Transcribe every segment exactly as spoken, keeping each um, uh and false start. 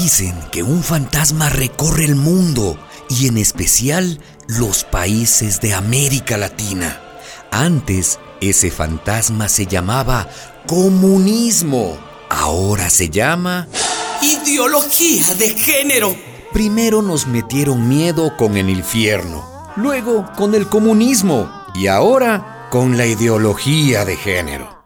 Dicen que un fantasma recorre el mundo y en especial los países de América Latina. Antes, ese fantasma se llamaba comunismo. Ahora se llama ideología de género. Primero nos metieron miedo con el infierno, luego con el comunismo y ahora con la ideología de género.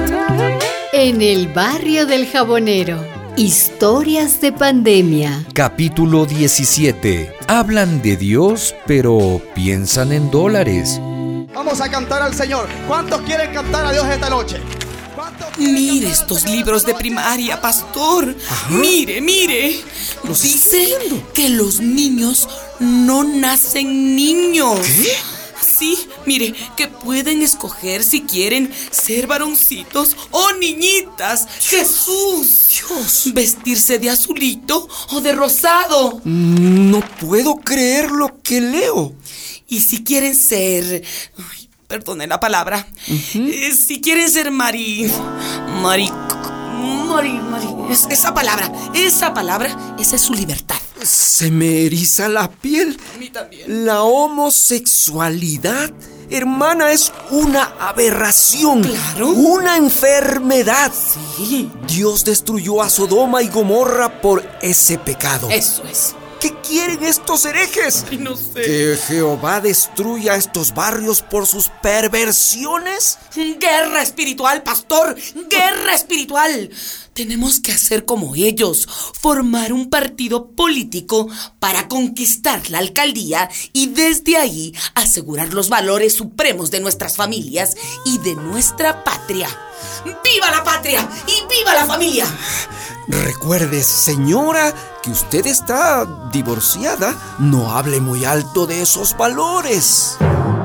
En el barrio del Jabonero, historias de pandemia. Capítulo diecisiete. Hablan de Dios, pero piensan en dólares. Vamos a cantar al Señor. ¿Cuántos quieren cantar a Dios esta noche? Mire estos libros de primaria, pastor. Ajá. Mire, mire. Dice que los niños no nacen niños. ¿Qué? Sí, mire, que pueden escoger si quieren ser varoncitos o niñitas. ¡Jesús! Dios. Vestirse de azulito o de rosado. No puedo creer lo que leo. Y si quieren ser... Ay, perdone la palabra. Uh-huh. Eh, si quieren ser mari... Mari... Mari... Mari... Es, esa palabra, esa palabra, esa es su libertad. Se me eriza la piel. A mí también. La homosexualidad, hermana, es una aberración. Claro. Una enfermedad. Sí. Dios destruyó a Sodoma y Gomorra por ese pecado. Eso es. ¿Qué quieren estos herejes? Ay, no sé. ¿Que Jehová destruya estos barrios por sus perversiones? Guerra espiritual, pastor. Guerra espiritual. Tenemos que hacer como ellos, formar un partido político para conquistar la alcaldía y desde ahí asegurar los valores supremos de nuestras familias y de nuestra patria. ¡Viva la patria y viva la familia! Recuerde, señora, que usted está divorciada. No hable muy alto de esos valores.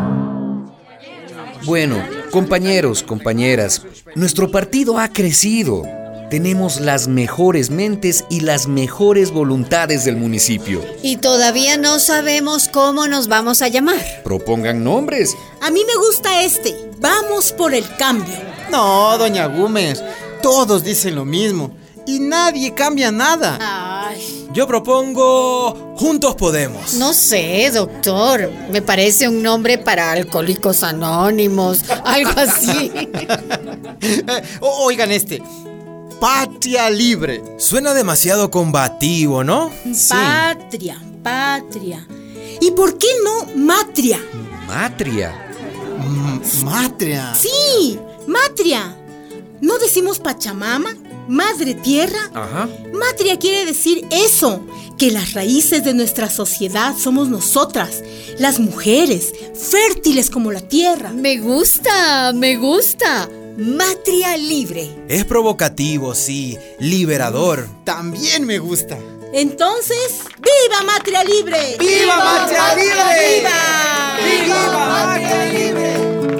Bueno, compañeros, compañeras, nuestro partido ha crecido. Tenemos las mejores mentes y las mejores voluntades del municipio. Y todavía no sabemos cómo nos vamos a llamar. Propongan nombres. A mí me gusta este. Vamos por el cambio. No, doña Gómez, todos dicen lo mismo y nadie cambia nada. Ay. Yo propongo Juntos Podemos. No sé, doctor. Me parece un nombre para Alcohólicos Anónimos, algo así. Oigan este. Patria Libre. Suena demasiado combativo, ¿no? Sí. Patria, patria. ¿Y por qué no matria? ¿Matria? M- matria. Sí, matria. ¿No decimos Pachamama? Madre Tierra. Ajá. Matria quiere decir eso, que las raíces de nuestra sociedad somos nosotras, las mujeres, fértiles como la tierra. Me gusta, me gusta. Matria Libre. Es provocativo, sí, liberador. También me gusta. Entonces, ¡viva Matria Libre! ¡Viva Matria Libre! ¡Viva! ¡Viva Matria Libre!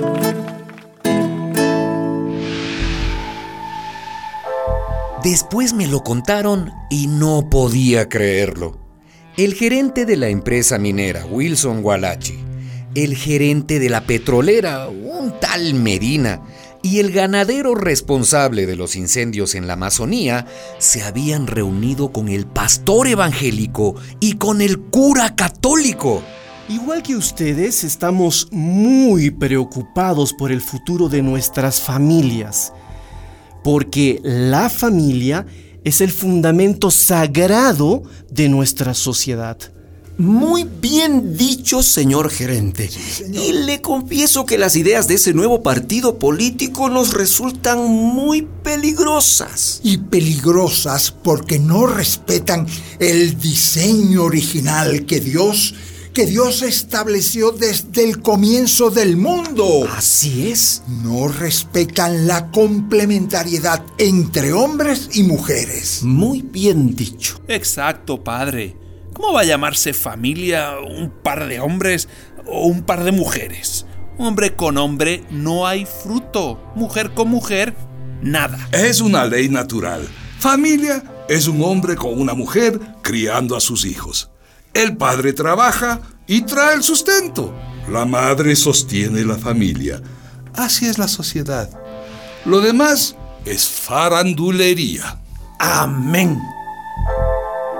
Después me lo contaron y no podía creerlo. El gerente de la empresa minera, Wilson Gualachi, el gerente de la petrolera, un tal Medina, y el ganadero responsable de los incendios en la Amazonía se habían reunido con el pastor evangélico y con el cura católico. Igual que ustedes, estamos muy preocupados por el futuro de nuestras familias, porque la familia es el fundamento sagrado de nuestra sociedad. Muy bien dicho, señor gerente. Sí, señor. Y le confieso que las ideas de ese nuevo partido político nos resultan muy peligrosas. Y peligrosas porque no respetan el diseño original que Dios, que Dios estableció desde el comienzo del mundo. Así es. No respetan la complementariedad entre hombres y mujeres. Muy bien dicho. Exacto, padre. ¿Cómo va a llamarse familia un par de hombres o un par de mujeres? Hombre con hombre no hay fruto. Mujer con mujer, nada. Es una ley natural. Familia es un hombre con una mujer criando a sus hijos. El padre trabaja y trae el sustento. La madre sostiene la familia. Así es la sociedad. Lo demás es farandulería. Amén.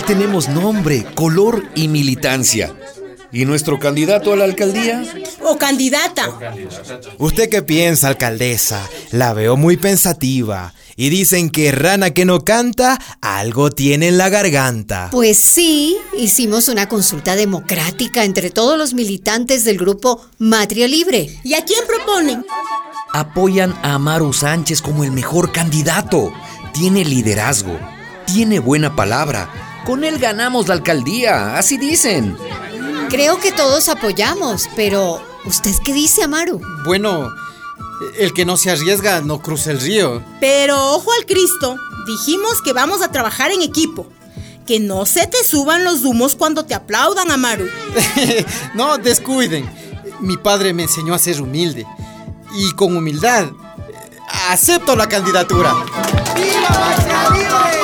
tenemos nombre, color y militancia. ¿Y nuestro candidato a la alcaldía? O candidata. ¿Usted qué piensa, alcaldesa? La veo muy pensativa. Y dicen que rana que no canta, algo tiene en la garganta. Pues sí, hicimos una consulta democrática entre todos los militantes del grupo Matria Libre. ¿Y a quién proponen? Apoyan a Amaru Sánchez como el mejor candidato. Tiene liderazgo, tiene buena palabra. Con él ganamos la alcaldía, así dicen. Creo que todos apoyamos, pero ¿usted qué dice, Amaru? Bueno, el que no se arriesga no cruza el río. Pero ojo al Cristo, dijimos que vamos a trabajar en equipo. Que no se te suban los humos cuando te aplaudan, Amaru. No, descuiden. Mi padre me enseñó a ser humilde. Y con humildad, acepto la candidatura. ¡Viva Matria Libre!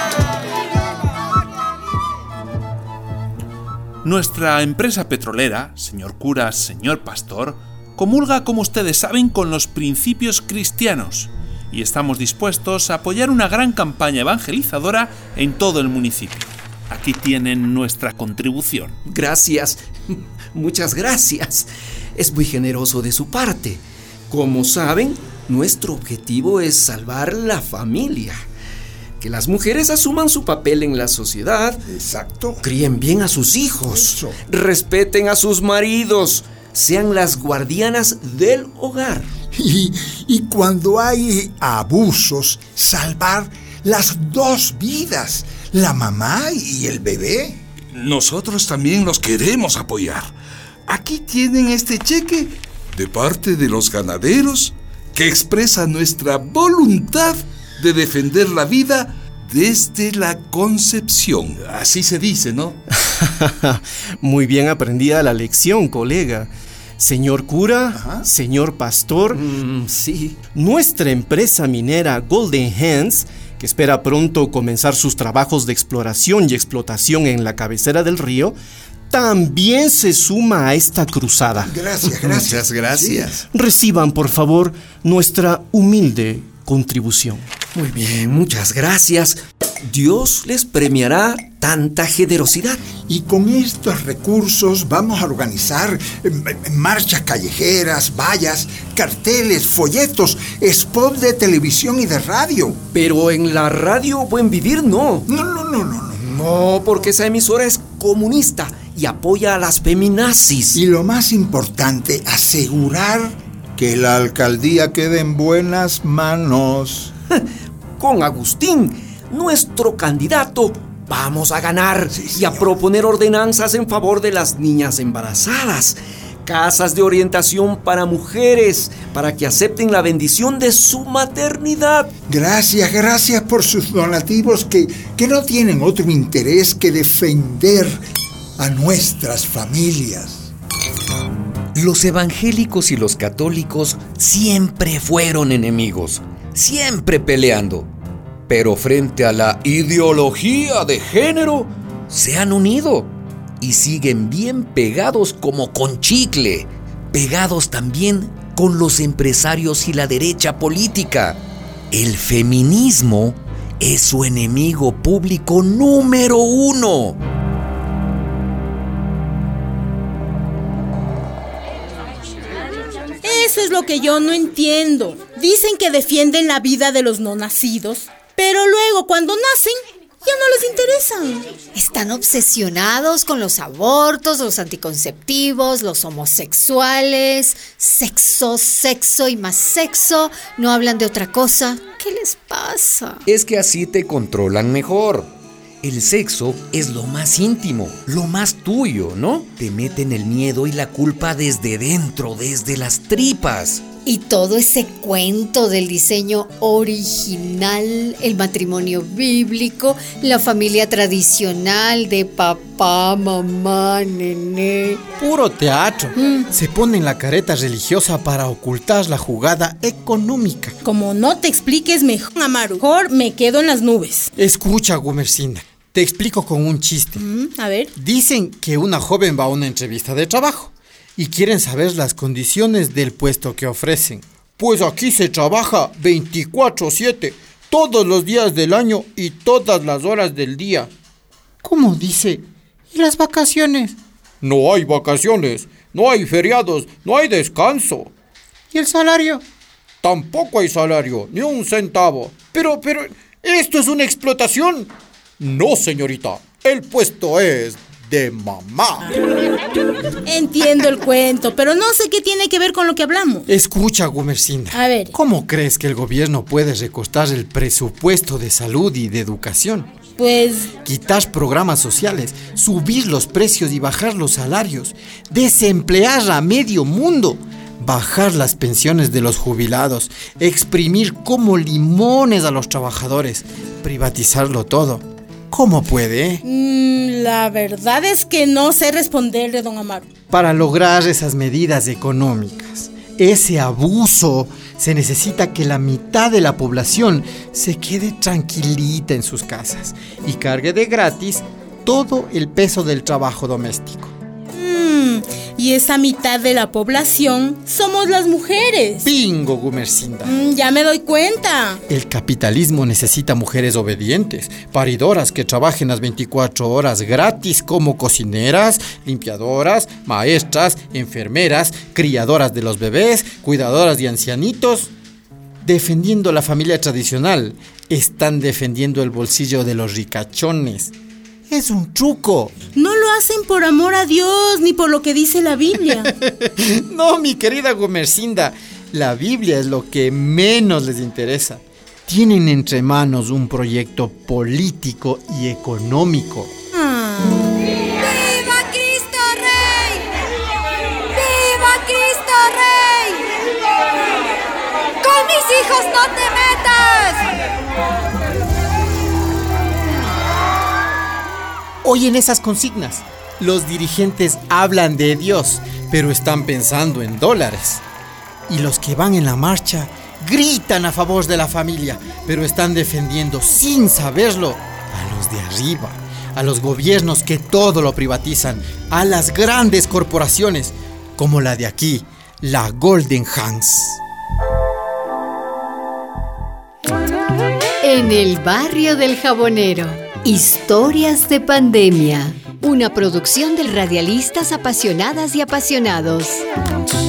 Nuestra empresa petrolera, señor cura, señor pastor, comulga, como ustedes saben, con los principios cristianos y estamos dispuestos a apoyar una gran campaña evangelizadora en todo el municipio. Aquí tienen nuestra contribución. Gracias, muchas gracias. Es muy generoso de su parte. Como saben, nuestro objetivo es salvar la familia. Que las mujeres asuman su papel en la sociedad. Exacto. Críen bien a sus hijos. Eso. Respeten a sus maridos. Sean las guardianas del hogar. Y, y cuando hay abusos, salvar las dos vidas, la mamá y el bebé. Nosotros también los queremos apoyar. Aquí tienen este cheque de parte de los ganaderos que expresa nuestra voluntad de defender la vida desde la concepción. Así se dice, ¿no? Muy bien aprendida la lección, colega. Señor cura, Ajá. señor pastor, Mm, sí. nuestra empresa minera Golden Hands, que espera pronto comenzar sus trabajos de exploración y explotación en la cabecera del río, también se suma a esta cruzada. Gracias, gracias. Muchas gracias. Reciban, por favor, nuestra humilde contribución. Muy bien, muchas gracias. Dios les premiará tanta generosidad. Y con estos recursos vamos a organizar eh, marchas callejeras, vallas, carteles, folletos, spots de televisión y de radio. Pero en la radio Buen Vivir no. No, no, no, no, no. No, porque esa emisora es comunista y apoya a las feminazis. Y lo más importante, asegurar que la alcaldía quede en buenas manos. Con Agustín, nuestro candidato, vamos a ganar Sí, y a proponer ordenanzas en favor de las niñas embarazadas, casas de orientación para mujeres, para que acepten la bendición de su maternidad. Gracias, gracias por sus donativos que, que no tienen otro interés que defender a nuestras familias. Los evangélicos y los católicos siempre fueron enemigos, siempre peleando. Pero frente a la ideología de género, se han unido y siguen bien pegados como con chicle, pegados también con los empresarios y la derecha política. El feminismo es su enemigo público número uno. Eso es lo que yo no entiendo. Dicen que defienden la vida de los no nacidos, pero luego cuando nacen ya no les interesan. Están obsesionados con los abortos, los anticonceptivos, los homosexuales, sexo, sexo y más sexo. No hablan de otra cosa. ¿Qué les pasa? Es que así te controlan mejor. El sexo es lo más íntimo, lo más tuyo, ¿no? Te meten el miedo y la culpa desde dentro, desde las tripas. Y todo ese cuento del diseño original, el matrimonio bíblico, la familia tradicional de papá, mamá, nené. Puro teatro. Mm. Se ponen la careta religiosa para ocultar la jugada económica. Como no te expliques mejor, Amaru, mejor me quedo en las nubes. Escucha, Gumercinda, te explico con un chiste. Mm, a ver. Dicen que una joven va a una entrevista de trabajo y quieren saber las condiciones del puesto que ofrecen. Pues aquí se trabaja veinticuatro siete, todos los días del año y todas las horas del día. ¿Cómo dice? ¿Y las vacaciones? No hay vacaciones, no hay feriados, no hay descanso. ¿Y el salario? Tampoco hay salario, ni un centavo. Pero, pero, ¿esto es una explotación? No, señorita, el puesto es de mamá. Entiendo el cuento, pero no sé qué tiene que ver con lo que hablamos. Escucha, Gumersinda. A ver. ¿Cómo crees que el gobierno puede recortar el presupuesto de salud y de educación? Pues... quitar programas sociales, subir los precios y bajar los salarios, desemplear a medio mundo, bajar las pensiones de los jubilados, exprimir como limones a los trabajadores, privatizarlo todo. ¿Cómo puede? Mm, la verdad es que no sé responderle, don Amaro. Para lograr esas medidas económicas, ese abuso, se necesita que la mitad de la población se quede tranquilita en sus casas y cargue de gratis todo el peso del trabajo doméstico. Mm, y esa mitad de la población somos las mujeres. Bingo, Gumersinda. Mm, ya me doy cuenta. El capitalismo necesita mujeres obedientes, paridoras que trabajen las veinticuatro horas gratis como cocineras, limpiadoras, maestras, enfermeras, criadoras de los bebés, cuidadoras de ancianitos. Defendiendo la familia tradicional, están defendiendo el bolsillo de los ricachones. Es un truco. No lo hacen por amor a Dios ni por lo que dice la Biblia. No, mi querida Gumersinda, la Biblia es lo que menos les interesa. Tienen entre manos un proyecto político y económico. Ah. ¡Viva Cristo Rey! ¡Viva Cristo Rey! ¡Con mis hijos no te metas! Oyen esas consignas. Los dirigentes hablan de Dios, pero están pensando en dólares. Y los que van en la marcha gritan a favor de la familia, pero están defendiendo sin saberlo a los de arriba, a los gobiernos que todo lo privatizan, a las grandes corporaciones, como la de aquí, la Golden Hands. En el barrio del Jabonero, historias de pandemia. Una producción de radialistas apasionadas y apasionados.